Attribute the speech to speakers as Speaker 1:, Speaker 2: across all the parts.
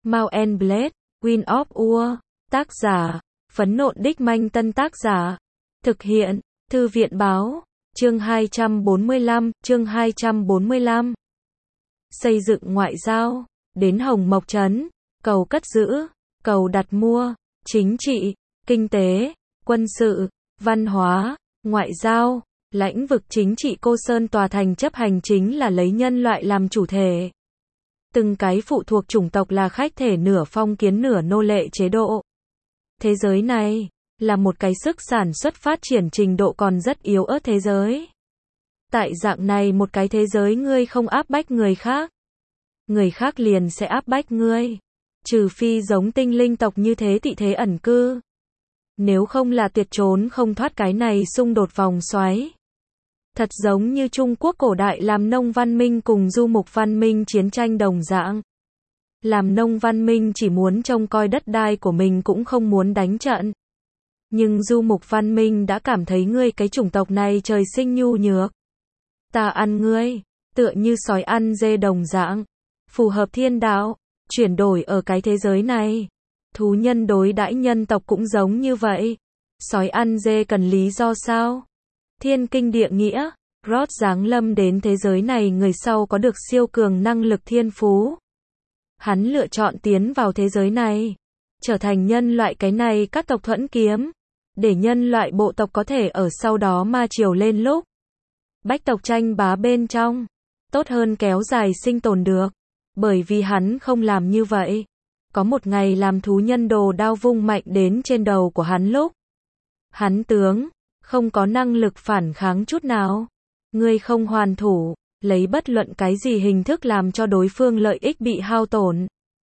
Speaker 1: Mount and Blade, Wind of War. Tác giả, Phấn Nộn Đích Manh. Tân tác giả, thực hiện, Thư viện Báo. Chương 245, chương 245. Xây dựng ngoại giao, đến Hồng Mộc Trấn, cầu cất giữ, cầu đặt mua, chính trị, kinh tế, quân sự, văn hóa, ngoại giao, lãnh vực chính trị. Cô Sơn Tòa Thành chấp hành chính là lấy nhân loại làm chủ thể. Từng cái phụ thuộc chủng tộc là khách thể nửa phong kiến nửa nô lệ chế độ. Thế giới này là một cái sức sản xuất phát triển trình độ còn rất yếu ớt thế giới. Tại dạng này một cái thế giới ngươi không áp bách người khác, người khác liền sẽ áp bách ngươi. Trừ phi giống tinh linh tộc như thế tị thế ẩn cư. Nếu không là tuyệt trốn không thoát cái này xung đột vòng xoáy. Thật giống như Trung Quốc cổ đại làm nông văn minh cùng du mục văn minh chiến tranh đồng dạng. Làm nông văn minh chỉ muốn trông coi đất đai của mình cũng không muốn đánh trận. Nhưng du mục văn minh đã cảm thấy ngươi cái chủng tộc này trời sinh nhu nhược. Ta ăn ngươi, tựa như sói ăn dê đồng dạng. Phù hợp thiên đạo, chuyển đổi ở cái thế giới này. Thú nhân đối đãi nhân tộc cũng giống như vậy. Sói ăn dê cần lý do sao? Thiên kinh địa nghĩa, Rod giáng lâm đến thế giới này người sau có được siêu cường năng lực thiên phú. Hắn lựa chọn tiến vào thế giới này, trở thành nhân loại cái này các tộc thuẫn kiếm, để nhân loại bộ tộc có thể ở sau đó ma triều lên lúc. Bách tộc tranh bá bên trong, tốt hơn kéo dài sinh tồn được. Bởi vì hắn không làm như vậy. Có một ngày làm thú nhân đồ đao vung mạnh đến trên đầu của hắn lúc. Hắn tướng, không có năng lực phản kháng chút nào. Ngươi không hoàn thủ, lấy bất luận cái gì hình thức làm cho đối phương lợi ích bị hao tổn.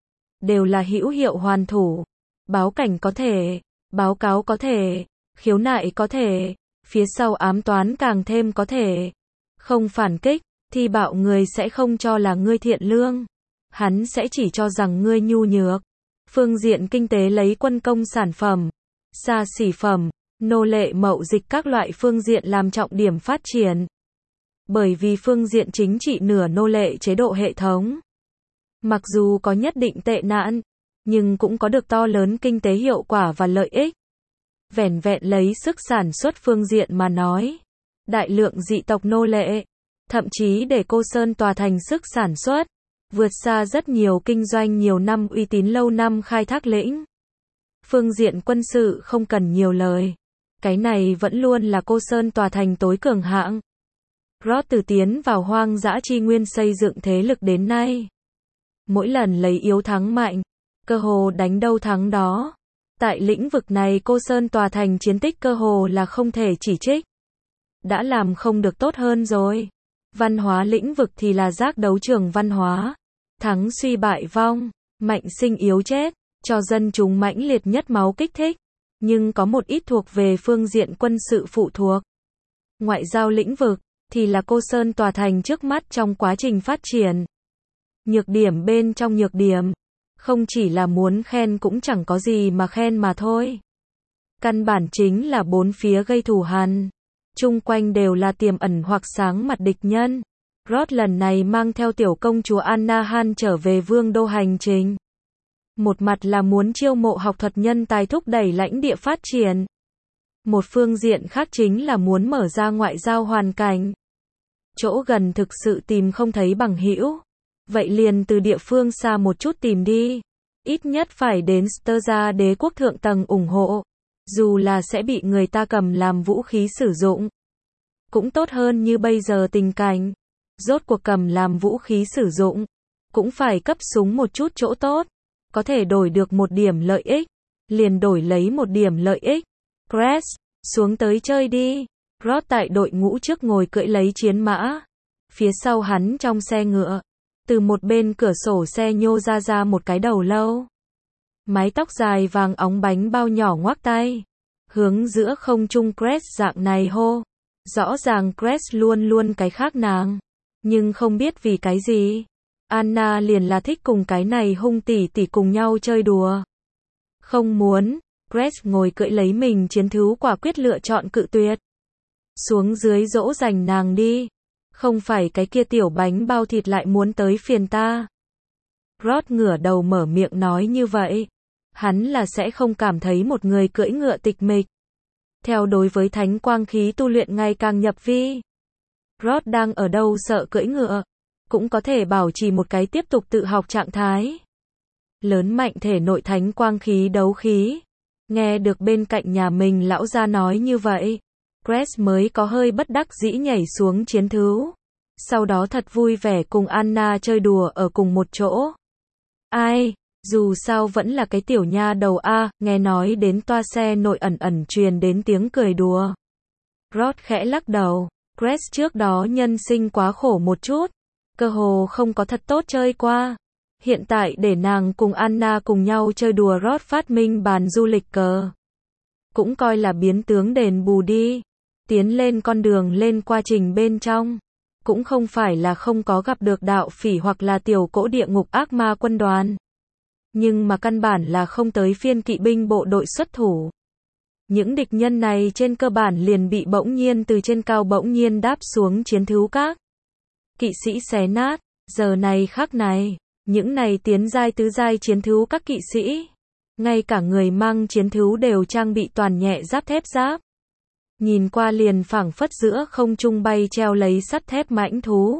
Speaker 1: Đều là hữu hiệu hoàn thủ. Báo cảnh có thể, báo cáo có thể, khiếu nại có thể, phía sau ám toán càng thêm có thể. Không phản kích, thì bạo người sẽ không cho là ngươi thiện lương. Hắn sẽ chỉ cho rằng ngươi nhu nhược. Phương diện kinh tế lấy quân công sản phẩm, xa xỉ phẩm, nô lệ mậu dịch các loại phương diện làm trọng điểm phát triển. Bởi vì phương diện chính trị nửa nô lệ chế độ hệ thống. Mặc dù có nhất định tệ nạn, nhưng cũng có được to lớn kinh tế hiệu quả và lợi ích. Vẻn vẹn lấy sức sản xuất phương diện mà nói. Đại lượng dị tộc nô lệ, thậm chí để Cô Sơn Tòa Thành sức sản xuất. Vượt xa rất nhiều kinh doanh nhiều năm uy tín lâu năm khai thác lĩnh. Phương diện quân sự không cần nhiều lời. Cái này vẫn luôn là Cô Sơn Tòa Thành tối cường hạng. Rod từ tiến vào hoang dã chi nguyên xây dựng thế lực đến nay. Mỗi lần lấy yếu thắng mạnh, cơ hồ đánh đâu thắng đó. Tại lĩnh vực này Cô Sơn Tòa Thành chiến tích cơ hồ là không thể chỉ trích. Đã làm không được tốt hơn rồi. Văn hóa lĩnh vực thì là giác đấu trường văn hóa. Thắng suy bại vong, mạnh sinh yếu chết, cho dân chúng mãnh liệt nhất máu kích thích. Nhưng có một ít thuộc về phương diện quân sự phụ thuộc. Ngoại giao lĩnh vực, thì là Cô Sơn Tòa Thành trước mắt trong quá trình phát triển. Nhược điểm bên trong nhược điểm. Không chỉ là muốn khen cũng chẳng có gì mà khen mà thôi. Căn bản chính là bốn phía gây thù hằn. Chung quanh đều là tiềm ẩn hoặc sáng mặt địch nhân. Rod lần này mang theo tiểu công chúa Anna Han trở về vương đô hành trình. Một mặt là muốn chiêu mộ học thuật nhân tài thúc đẩy lãnh địa phát triển. Một phương diện khác chính là muốn mở ra ngoại giao hoàn cảnh. Chỗ gần thực sự tìm không thấy bằng hữu. Vậy liền từ địa phương xa một chút tìm đi. Ít nhất phải đến Sturza đế quốc thượng tầng ủng hộ. Dù là sẽ bị người ta cầm làm vũ khí sử dụng. Cũng tốt hơn như bây giờ tình cảnh. Rốt cuộc cầm làm vũ khí sử dụng. Cũng phải cấp súng một chút chỗ tốt. Có thể đổi được một điểm lợi ích. Liền đổi lấy một điểm lợi ích. Crest, xuống tới chơi đi. Rod tại đội ngũ trước ngồi cưỡi lấy chiến mã. Phía sau hắn trong xe ngựa. Từ một bên cửa sổ xe nhô ra một cái đầu lâu. Mái tóc dài vàng óng bánh bao nhỏ ngoác tay. Hướng giữa không trung Crest dạng này hô. Rõ ràng Crest luôn luôn cái khác nàng. Nhưng không biết vì cái gì. Anna liền là thích cùng cái này hung tỷ tỷ cùng nhau chơi đùa. Không muốn. Crest ngồi cưỡi lấy mình chiến thú quả quyết lựa chọn cự tuyệt. Xuống dưới dỗ dành nàng đi. Không phải cái kia tiểu bánh bao thịt lại muốn tới phiền ta. Rod ngửa đầu mở miệng nói như vậy. Hắn là sẽ không cảm thấy một người cưỡi ngựa tịch mịch. Theo đối với thánh quang khí tu luyện ngày càng nhập vi. Rod đang ở đâu sợ cưỡi ngựa. Cũng có thể bảo trì một cái tiếp tục tự học trạng thái. Lớn mạnh thể nội thánh quang khí đấu khí. Nghe được bên cạnh nhà mình lão gia nói như vậy. Cress mới có hơi bất đắc dĩ nhảy xuống chiến thú. Sau đó thật vui vẻ cùng Anna chơi đùa ở cùng một chỗ. Ai, dù sao vẫn là cái tiểu nha đầu a, nghe nói đến toa xe nội ẩn ẩn truyền đến tiếng cười đùa. Rod khẽ lắc đầu, Cress trước đó nhân sinh quá khổ một chút, cơ hồ không có thật tốt chơi qua. Hiện tại để nàng cùng Anna cùng nhau chơi đùa Rod phát minh bàn du lịch cờ. Cũng coi là biến tướng đền bù đi. Tiến lên con đường lên quá trình bên trong. Cũng không phải là không có gặp được đạo phỉ hoặc là tiểu cỗ địa ngục ác ma quân đoàn. Nhưng mà căn bản là không tới phiên kỵ binh bộ đội xuất thủ. Những địch nhân này trên cơ bản liền bị bỗng nhiên từ trên cao bỗng nhiên đáp xuống chiến thú các. Kỵ sĩ xé nát, giờ này khắc này, những này tiến giai tứ giai chiến thú các kỵ sĩ. Ngay cả người mang chiến thú đều trang bị toàn nhẹ giáp thép giáp. Nhìn qua liền phảng phất giữa không trung bay treo lấy sắt thép mãnh thú.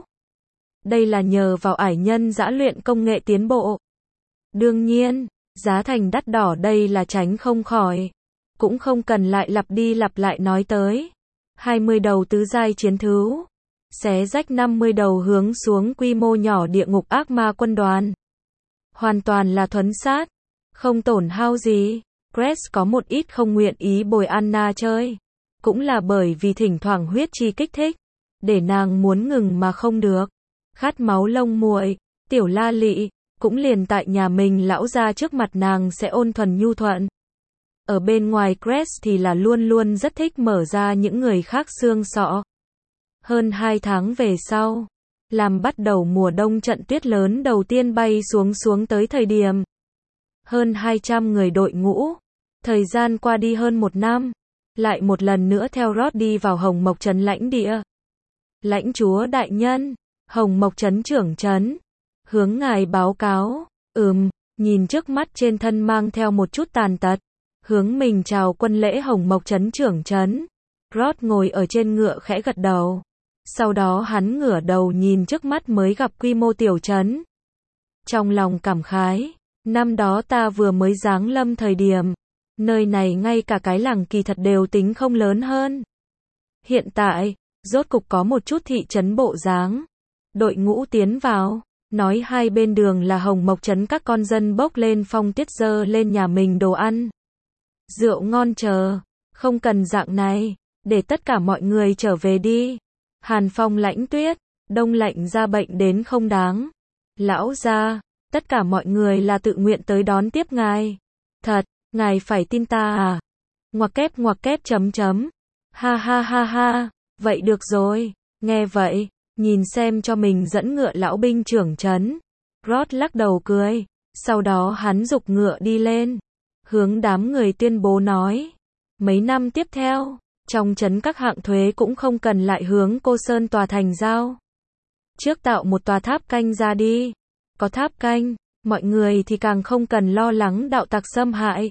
Speaker 1: Đây là nhờ vào ải nhân dã luyện công nghệ tiến bộ. Đương nhiên, giá thành đắt đỏ đây là tránh không khỏi. Cũng không cần lại lặp đi lặp lại nói tới. 20 đầu tứ giai chiến thú. Xé rách 50 đầu hướng xuống quy mô nhỏ địa ngục ác ma quân đoàn. Hoàn toàn là thuấn sát. Không tổn hao gì. Cress có một ít không nguyện ý bồi Anna chơi. Cũng là bởi vì thỉnh thoảng huyết chi kích thích. Để nàng muốn ngừng mà không được. Khát máu lông muội, tiểu la lị. Cũng liền tại nhà mình lão ra trước mặt nàng sẽ ôn thuần nhu thuận. Ở bên ngoài Cress thì là luôn luôn rất thích mở ra những người khác xương sọ. Hơn 2 tháng về sau, làm bắt đầu mùa đông trận tuyết lớn đầu tiên bay xuống tới thời điểm. Hơn 200 người đội ngũ. Thời gian qua đi hơn 1 năm. Lại một lần nữa theo Rod đi vào Hồng Mộc Trấn lãnh địa. Lãnh chúa đại nhân, Hồng Mộc Trấn trưởng trấn. Hướng ngài báo cáo, nhìn trước mắt trên thân mang theo một chút tàn tật. Hướng mình chào quân lễ Hồng Mộc Trấn trưởng trấn. Rod ngồi ở trên ngựa khẽ gật đầu. Sau đó hắn ngửa đầu nhìn trước mắt mới gặp quy mô tiểu trấn. Trong lòng cảm khái, năm đó ta vừa mới giáng lâm thời điểm. Nơi này ngay cả cái làng kỳ thật đều tính không lớn hơn. Hiện tại, rốt cục có một chút thị trấn bộ dáng. Đội ngũ tiến vào, nói hai bên đường là Hồng Mộc Trấn các con dân bốc lên phong tiết dơ lên nhà mình đồ ăn. Rượu ngon chờ, không cần dạng này, để tất cả mọi người trở về đi. Hàn phong lãnh tuyết, đông lạnh ra bệnh đến không đáng. Lão gia, tất cả mọi người là tự nguyện tới đón tiếp ngài. Thật. Ngài phải tin ta à? Ngoặc kép chấm chấm. Ha ha ha ha, vậy được rồi. Nghe vậy, nhìn xem cho mình dẫn ngựa lão binh trưởng trấn. Rod lắc đầu cười. Sau đó hắn giục ngựa đi lên. Hướng đám người tuyên bố nói. Mấy năm tiếp theo, trong trấn các hạng thuế cũng không cần lại hướng Cô Sơn tòa thành giao. Trước tạo một tòa tháp canh ra đi. Có tháp canh, mọi người thì càng không cần lo lắng đạo tặc xâm hại.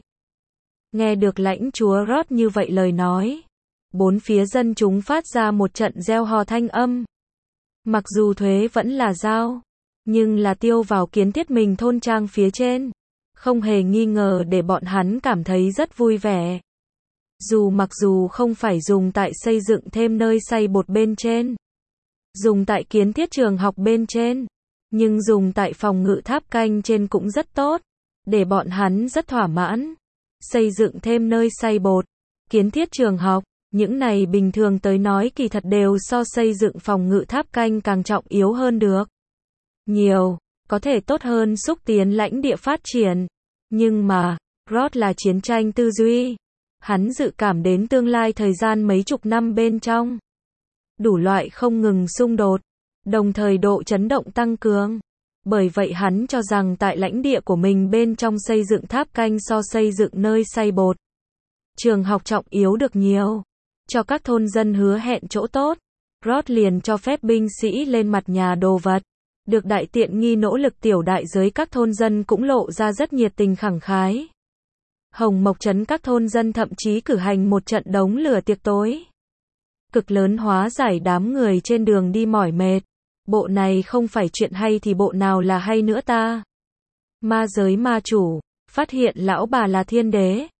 Speaker 1: Nghe được lãnh chúa Rod như vậy lời nói. Bốn phía dân chúng phát ra một trận reo hò thanh âm. Mặc dù thuế vẫn là giao, nhưng là tiêu vào kiến thiết mình thôn trang phía trên. Không hề nghi ngờ để bọn hắn cảm thấy rất vui vẻ. Mặc dù không phải dùng tại xây dựng thêm nơi xay bột bên trên. Dùng tại kiến thiết trường học bên trên. Nhưng dùng tại phòng ngự tháp canh trên cũng rất tốt. Để bọn hắn rất thỏa mãn. Xây dựng thêm nơi xay bột, kiến thiết trường học, những này bình thường tới nói kỳ thật đều so xây dựng phòng ngự tháp canh càng trọng yếu hơn được. Nhiều, có thể tốt hơn xúc tiến lãnh địa phát triển. Nhưng mà, Rod là chiến tranh tư duy. Hắn dự cảm đến tương lai thời gian mấy chục năm bên trong. Đủ loại không ngừng xung đột, đồng thời độ chấn động tăng cường. Bởi vậy hắn cho rằng tại lãnh địa của mình bên trong xây dựng tháp canh so xây dựng nơi xay bột. Trường học trọng yếu được nhiều. Cho các thôn dân hứa hẹn chỗ tốt. Rod liền cho phép binh sĩ lên mặt nhà đồ vật. Được đại tiện nghi nỗ lực tiểu đại giới các thôn dân cũng lộ ra rất nhiệt tình khẳng khái. Hồng Mộc trấn các thôn dân thậm chí cử hành một trận đống lửa tiệc tối. Cực lớn hóa giải đám người trên đường đi mỏi mệt. Bộ này không phải chuyện hay thì bộ nào là hay nữa ta? Ma giới ma chủ, phát hiện lão bà là thiên đế.